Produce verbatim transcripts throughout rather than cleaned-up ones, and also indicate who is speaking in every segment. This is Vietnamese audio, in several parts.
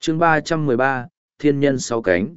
Speaker 1: chương ba trăm mười ba, Thiên nhân sáu cánh.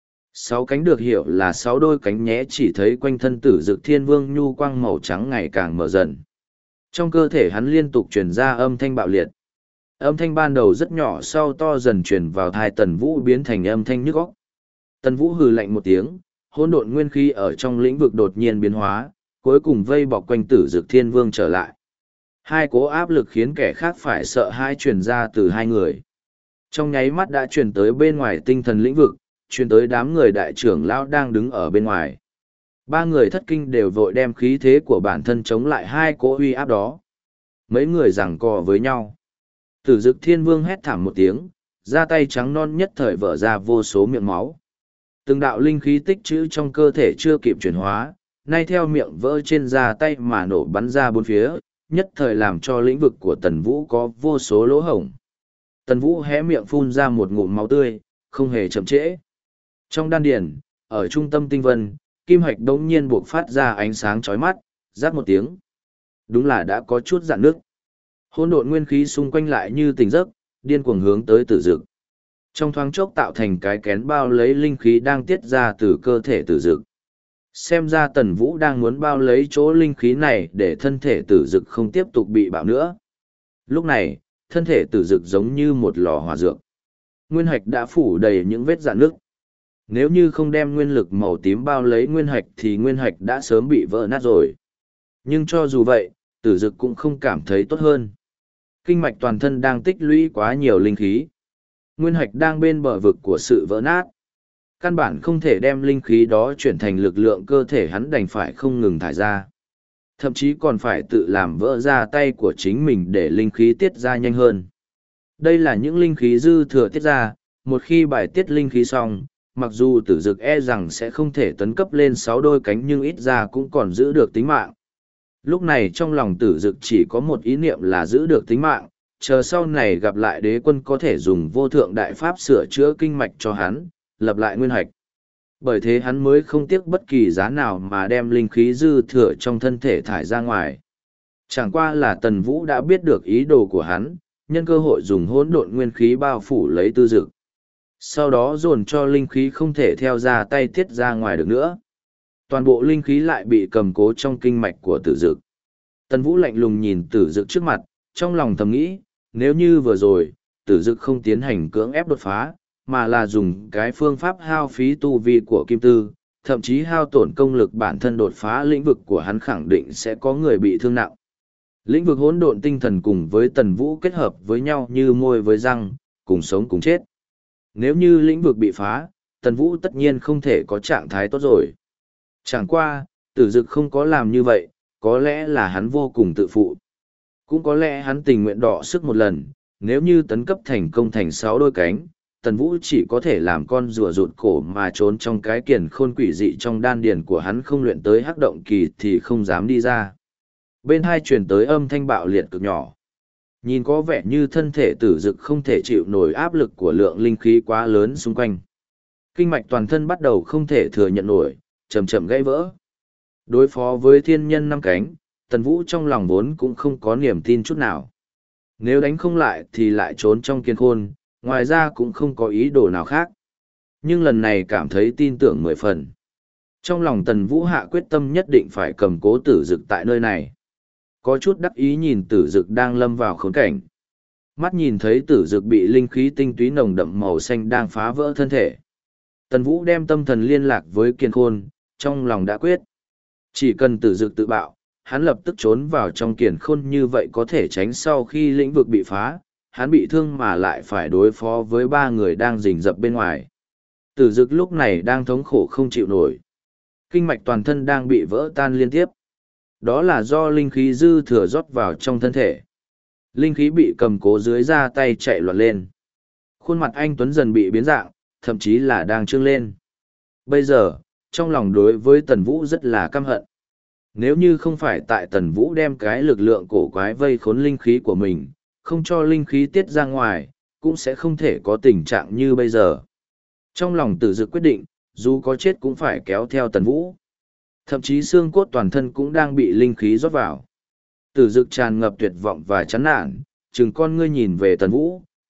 Speaker 1: Sáu cánh được hiểu là sáu đôi cánh nhé, chỉ thấy quanh thân tử dực thiên vương nhu quang màu trắng ngày càng mở dần. Trong cơ thể hắn liên tục truyền ra âm thanh bạo liệt. Âm thanh ban đầu rất nhỏ, sau to dần truyền vào tai Tần Vũ, biến thành âm thanh nhức óc. Tần Vũ hừ lạnh một tiếng, hỗn độn nguyên khí ở trong lĩnh vực đột nhiên biến hóa, cuối cùng vây bọc quanh tử dực thiên vương trở lại. Hai cố áp lực khiến kẻ khác phải sợ hãi truyền ra từ hai người. Trong nháy mắt đã truyền tới bên ngoài tinh thần lĩnh vực, truyền tới đám người đại trưởng lão đang đứng ở bên ngoài. Ba người thất kinh đều vội đem khí thế của bản thân chống lại hai cỗ uy áp đó. Mấy người giằng co với nhau. Tử dực thiên vương hét thảm một tiếng, ra tay trắng non nhất thời vỡ ra vô số miệng máu. Từng đạo linh khí tích trữ trong cơ thể chưa kịp chuyển hóa, nay theo miệng vỡ trên da tay mà nổ bắn ra bốn phía, nhất thời làm cho lĩnh vực của Tần Vũ có vô số lỗ hổng. Tần Vũ hé miệng phun ra một ngụm máu tươi, không hề chậm trễ. Trong đan điền, ở trung tâm tinh vân, kim hạch đống nhiên buộc phát ra ánh sáng chói mắt, rát một tiếng. Đúng là đã có chút rạn nước. Hỗn độn nguyên khí xung quanh lại như tỉnh giấc, điên cuồng hướng tới tử dực. Trong thoáng chốc tạo thành cái kén bao lấy linh khí đang tiết ra từ cơ thể tử dực. Xem ra Tần Vũ đang muốn bao lấy chỗ linh khí này để thân thể tử dực không tiếp tục bị bạo nữa. Lúc này, thân thể tử dực giống như một lò hỏa dược. Nguyên hạch đã phủ đầy những vết rạn nứt. Nếu như không đem nguyên lực màu tím bao lấy nguyên hạch thì nguyên hạch đã sớm bị vỡ nát rồi. Nhưng cho dù vậy, tử dực cũng không cảm thấy tốt hơn. Kinh mạch toàn thân đang tích lũy quá nhiều linh khí. Nguyên hạch đang bên bờ vực của sự vỡ nát. Căn bản không thể đem linh khí đó chuyển thành lực lượng, cơ thể hắn đành phải không ngừng thải ra. Thậm chí còn phải tự làm vỡ ra tay của chính mình để linh khí tiết ra nhanh hơn. Đây là những linh khí dư thừa tiết ra, một khi bài tiết linh khí xong, mặc dù tử dực e rằng sẽ không thể tấn cấp lên sáu đôi cánh nhưng ít ra cũng còn giữ được tính mạng. Lúc này trong lòng tử dực chỉ có một ý niệm là giữ được tính mạng, chờ sau này gặp lại đế quân có thể dùng vô thượng đại pháp sửa chữa kinh mạch cho hắn, lập lại nguyên hạch. Bởi thế hắn mới không tiếc bất kỳ giá nào mà đem linh khí dư thừa trong thân thể thải ra ngoài. Chẳng qua là Tần Vũ đã biết được ý đồ của hắn, nhân cơ hội dùng hỗn độn nguyên khí bao phủ lấy tư dực. Sau đó dồn cho linh khí không thể theo ra tay tiết ra ngoài được nữa. Toàn bộ linh khí lại bị cầm cố trong kinh mạch của tử dực. Tần Vũ lạnh lùng nhìn tử dực trước mặt, trong lòng thầm nghĩ, nếu như vừa rồi, tử dực không tiến hành cưỡng ép đột phá, mà là dùng cái phương pháp hao phí tu vi của kim tư, thậm chí hao tổn công lực bản thân đột phá lĩnh vực của hắn, khẳng định sẽ có người bị thương nặng. Lĩnh vực hỗn độn tinh thần cùng với Tần Vũ kết hợp với nhau như môi với răng, cùng sống cùng chết. Nếu như lĩnh vực bị phá, Tần Vũ tất nhiên không thể có trạng thái tốt rồi. Chẳng qua, tử dực không có làm như vậy, có lẽ là hắn vô cùng tự phụ. Cũng có lẽ hắn tình nguyện đọ sức một lần, nếu như tấn cấp thành công thành sáu đôi cánh, Tần Vũ chỉ có thể làm con rùa rụt cổ mà trốn trong cái kiền khôn quỷ dị trong đan điền của hắn, không luyện tới hắc động kỳ thì không dám đi ra. Bên hai truyền tới âm thanh bạo liệt cực nhỏ. Nhìn có vẻ như thân thể tử dực không thể chịu nổi áp lực của lượng linh khí quá lớn xung quanh. Kinh mạch toàn thân bắt đầu không thể thừa nhận nổi, chậm chậm gãy vỡ. Đối phó với thiên nhân năm cánh, Tần Vũ trong lòng vốn cũng không có niềm tin chút nào. Nếu đánh không lại thì lại trốn trong kiên khôn, ngoài ra cũng không có ý đồ nào khác. Nhưng lần này cảm thấy tin tưởng mười phần. Trong lòng Tần Vũ hạ quyết tâm nhất định phải cầm cố tử dực tại nơi này. Có chút đắc ý nhìn tử dực đang lâm vào khốn cảnh. Mắt nhìn thấy tử dực bị linh khí tinh túy nồng đậm màu xanh đang phá vỡ thân thể. Tần Vũ đem tâm thần liên lạc với kiên khôn, trong lòng đã quyết. Chỉ cần tử dực tự bạo, hắn lập tức trốn vào trong kiền khôn, như vậy có thể tránh sau khi lĩnh vực bị phá, hắn bị thương mà lại phải đối phó với ba người đang rình rập bên ngoài. Tử dực lúc này đang thống khổ không chịu nổi. Kinh mạch toàn thân đang bị vỡ tan liên tiếp. Đó là do linh khí dư thừa rót vào trong thân thể. Linh khí bị cầm cố dưới da tay chạy loạn lên. Khuôn mặt anh Tuấn dần bị biến dạng, thậm chí là đang trương lên. Bây giờ, trong lòng đối với Tần Vũ rất là căm hận. Nếu như không phải tại Tần Vũ đem cái lực lượng cổ quái vây khốn linh khí của mình, không cho linh khí tiết ra ngoài, cũng sẽ không thể có tình trạng như bây giờ. Trong lòng tử dực quyết định, dù có chết cũng phải kéo theo Tần Vũ. Thậm chí xương cốt toàn thân cũng đang bị linh khí rót vào. Tử dực tràn ngập tuyệt vọng và chán nản, chừng con ngươi nhìn về Tần Vũ,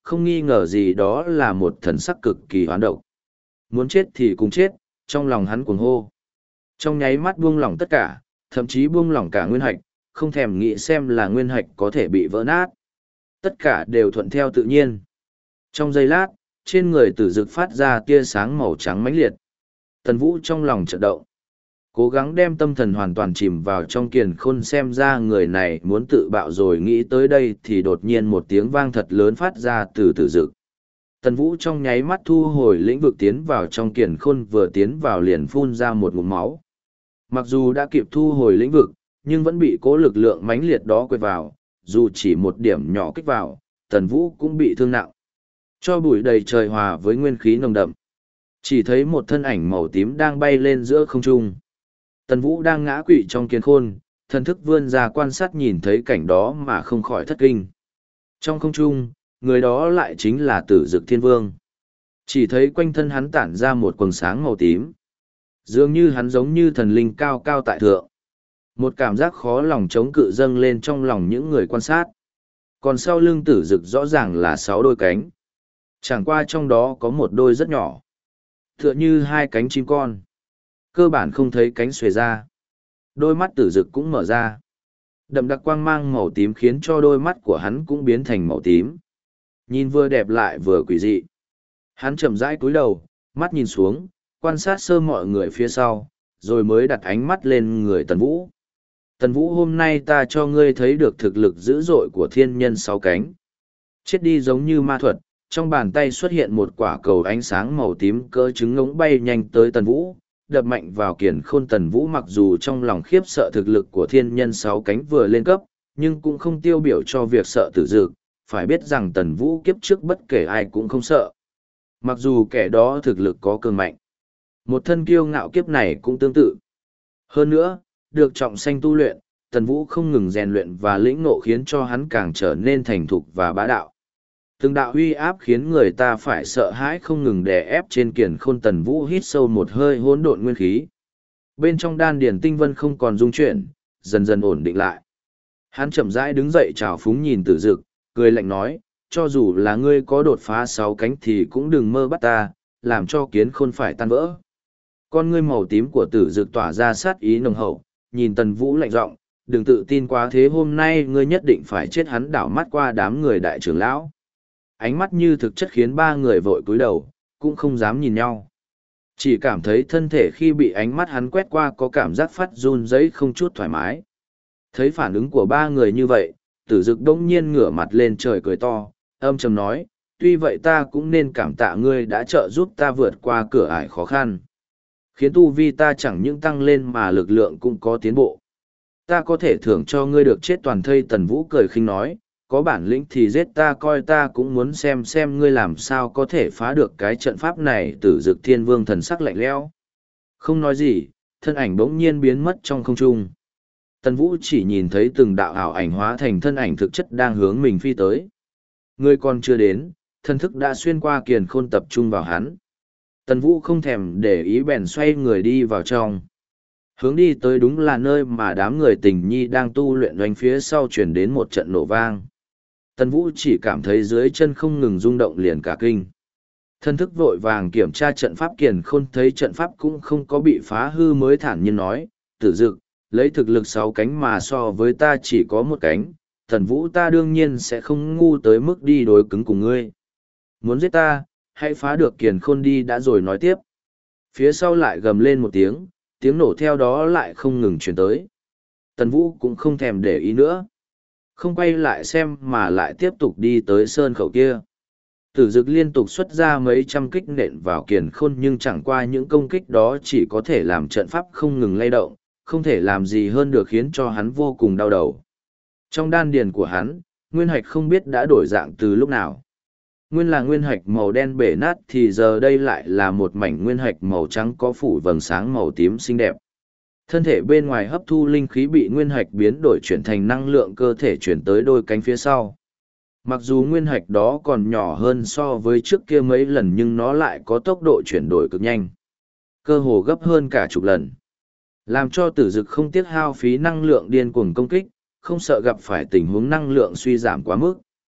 Speaker 1: không nghi ngờ gì đó là một thần sắc cực kỳ hoán độc. Muốn chết thì cùng chết, trong lòng hắn cuồng hô. Trong nháy mắt buông lỏng tất cả, thậm chí buông lỏng cả nguyên hạch, không thèm nghĩ xem là nguyên hạch có thể bị vỡ nát. Tất cả đều thuận theo tự nhiên. Trong giây lát, trên người tử dực phát ra tia sáng màu trắng mãnh liệt. Tần Vũ trong lòng chợt động. Cố gắng đem tâm thần hoàn toàn chìm vào trong kiền khôn xem ra người này muốn tự bạo rồi nghĩ tới đây thì đột nhiên một tiếng vang thật lớn phát ra từ tử dực. Tần Vũ trong nháy mắt thu hồi lĩnh vực tiến vào trong kiền khôn vừa tiến vào liền phun ra một ngụm máu. Mặc dù đã kịp thu hồi lĩnh vực, nhưng vẫn bị cố lực lượng mãnh liệt đó quệt vào, dù chỉ một điểm nhỏ kích vào, Tần Vũ cũng bị thương nặng. Cho bụi đầy trời hòa với nguyên khí nồng đậm. Chỉ thấy một thân ảnh màu tím đang bay lên giữa không trung. Tần Vũ đang ngã quỵ trong kiền khôn, thần thức vươn ra quan sát nhìn thấy cảnh đó mà không khỏi thất kinh. Trong không trung, người đó lại chính là Tử Dực Thiên Vương. Chỉ thấy quanh thân hắn tản ra một quầng sáng màu tím. Dường như hắn giống như thần linh cao cao tại thượng. Một cảm giác khó lòng chống cự dâng lên trong lòng những người quan sát. Còn sau lưng Tử Dực rõ ràng là sáu đôi cánh. Chẳng qua trong đó có một đôi rất nhỏ. Tựa như hai cánh chim con. Cơ bản không thấy cánh xuề ra. Đôi mắt Tử Dực cũng mở ra. Đậm đặc quang mang màu tím khiến cho đôi mắt của hắn cũng biến thành màu tím. Nhìn vừa đẹp lại vừa quỷ dị. Hắn chậm rãi cúi đầu, mắt nhìn xuống, quan sát sơ mọi người phía sau, rồi mới đặt ánh mắt lên người Tần Vũ. Tần Vũ, hôm nay ta cho ngươi thấy được thực lực dữ dội của thiên nhân sáu cánh. Chết đi giống như ma thuật, trong bàn tay xuất hiện một quả cầu ánh sáng màu tím cỡ trứng ngỗng bay nhanh tới Tần Vũ, đập mạnh vào kiền khôn. Tần Vũ mặc dù trong lòng khiếp sợ thực lực của thiên nhân sáu cánh vừa lên cấp, nhưng cũng không tiêu biểu cho việc sợ tử dực, phải biết rằng Tần Vũ kiếp trước bất kể ai cũng không sợ. Mặc dù kẻ đó thực lực có cường mạnh, một thân kiêu ngạo kiếp này cũng tương tự. Hơn nữa, được trọng sanh tu luyện, Tần Vũ không ngừng rèn luyện và lĩnh ngộ khiến cho hắn càng trở nên thành thục và bá đạo. Từng đạo uy áp khiến người ta phải sợ hãi không ngừng đè ép trên kiền khôn. Tần Vũ hít sâu một hơi hỗn độn nguyên khí. Bên trong đan điền tinh vân không còn rung chuyển, dần dần ổn định lại. Hắn chậm rãi đứng dậy trào phúng nhìn Tử Dực, cười lạnh nói, cho dù là ngươi có đột phá sáu cánh thì cũng đừng mơ bắt ta, làm cho kiến khôn phải tan vỡ. Con ngươi màu tím của Tử Dực tỏa ra sát ý nồng hậu, nhìn Tần Vũ lạnh giọng, đừng tự tin quá thế, hôm nay ngươi nhất định phải chết. Hắn đảo mắt qua đám người đại trưởng lão. Ánh mắt như thực chất khiến ba người vội cúi đầu, cũng không dám nhìn nhau. Chỉ cảm thấy thân thể khi bị ánh mắt hắn quét qua có cảm giác phát run rẩy không chút thoải mái. Thấy phản ứng của ba người như vậy, Tử Dực đông nhiên ngửa mặt lên trời cười to, âm trầm nói, tuy vậy ta cũng nên cảm tạ ngươi đã trợ giúp ta vượt qua cửa ải khó khăn. Khiến tu vi ta chẳng những tăng lên mà lực lượng cũng có tiến bộ. Ta có thể thưởng cho ngươi được chết toàn thây. Tần Vũ cười khinh nói, có bản lĩnh thì giết ta coi, ta cũng muốn xem xem ngươi làm sao có thể phá được cái trận pháp này. Tử Dực Thiên Vương thần sắc lạnh lẽo, không nói gì, thân ảnh bỗng nhiên biến mất trong không trung. Tần Vũ chỉ nhìn thấy từng đạo ảo ảnh hóa thành thân ảnh thực chất đang hướng mình phi tới. Ngươi còn chưa đến, thân thức đã xuyên qua kiền khôn tập trung vào hắn. Tần Vũ không thèm để ý bèn xoay người đi vào trong. Hướng đi tới đúng là nơi mà đám người tình nhi đang tu luyện, doanh phía sau chuyển đến một trận nổ vang. Tần Vũ chỉ cảm thấy dưới chân không ngừng rung động liền cả kinh. Thân thức vội vàng kiểm tra trận pháp, kiền khôn thấy trận pháp cũng không có bị phá hư mới thản nhiên nói, Tử Dực, lấy thực lực sáu cánh mà so với ta chỉ có một cánh, Tần Vũ ta đương nhiên sẽ không ngu tới mức đi đối cứng cùng ngươi. Muốn giết ta, hãy phá được kiền khôn đi đã rồi nói tiếp. Phía sau lại gầm lên một tiếng, tiếng nổ theo đó lại không ngừng truyền tới. Tần Vũ cũng không thèm để ý nữa. Không quay lại xem mà lại tiếp tục đi tới sơn khẩu kia. Tử Dực liên tục xuất ra mấy trăm kích nện vào kiền khôn, nhưng chẳng qua những công kích đó chỉ có thể làm trận pháp không ngừng lay động, không thể làm gì hơn được, khiến cho hắn vô cùng đau đầu. Trong đan điền của hắn, nguyên hạch không biết đã đổi dạng từ lúc nào. Nguyên là nguyên hạch màu đen bể nát thì giờ đây lại là một mảnh nguyên hạch màu trắng có phủ vầng sáng màu tím xinh đẹp. Thân thể bên ngoài hấp thu linh khí bị nguyên hạch biến đổi chuyển thành năng lượng cơ thể chuyển tới đôi cánh phía sau. Mặc dù nguyên hạch đó còn nhỏ hơn so với trước kia mấy lần nhưng nó lại có tốc độ chuyển đổi cực nhanh. Cơ hồ gấp hơn cả chục lần. Làm cho Tử Dực không tiếc hao phí năng lượng điên cuồng công kích, không sợ gặp phải tình huống năng lượng suy giảm quá mức.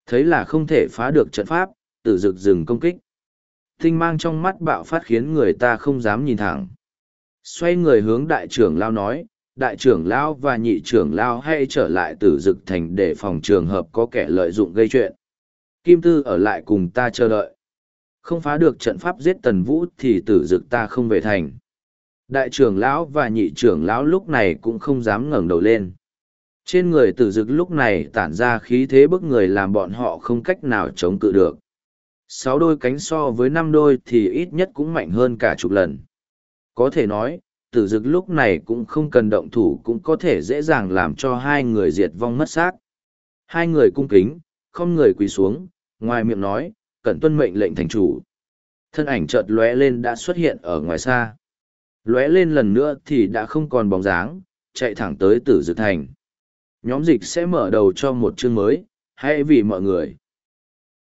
Speaker 1: Thấy là không thể phá được trận pháp, tử dực dừng công kích. Tinh mang trong mắt bạo phát khiến người ta không dám nhìn thẳng. Xoay người hướng đại trưởng lao nói, đại trưởng lao và nhị trưởng lao hãy trở lại tử dực thành để phòng trường hợp có kẻ lợi dụng gây chuyện. Kim Tư ở lại cùng ta chờ đợi. Không phá được trận pháp giết Tần Vũ thì tử dực ta không về thành. Đại trưởng lão và nhị trưởng lão lúc này cũng không dám ngẩng đầu lên. Trên người tử dực lúc này tản ra khí thế bức người làm bọn họ không cách nào chống cự được. Sáu đôi cánh so với năm đôi thì ít nhất cũng mạnh hơn cả chục lần. Có thể nói, tử dực lúc này cũng không cần động thủ cũng có thể dễ dàng làm cho hai người diệt vong mất xác. Hai người cung kính, không người quỳ xuống, ngoài miệng nói, cẩn tuân mệnh lệnh thành chủ. Thân ảnh chợt lóe lên đã xuất hiện ở ngoài xa. Lóe lên lần nữa thì đã không còn bóng dáng, chạy thẳng tới tử dực thành. Nhóm dịch sẽ mở đầu cho một chương mới, hãy vì mọi người.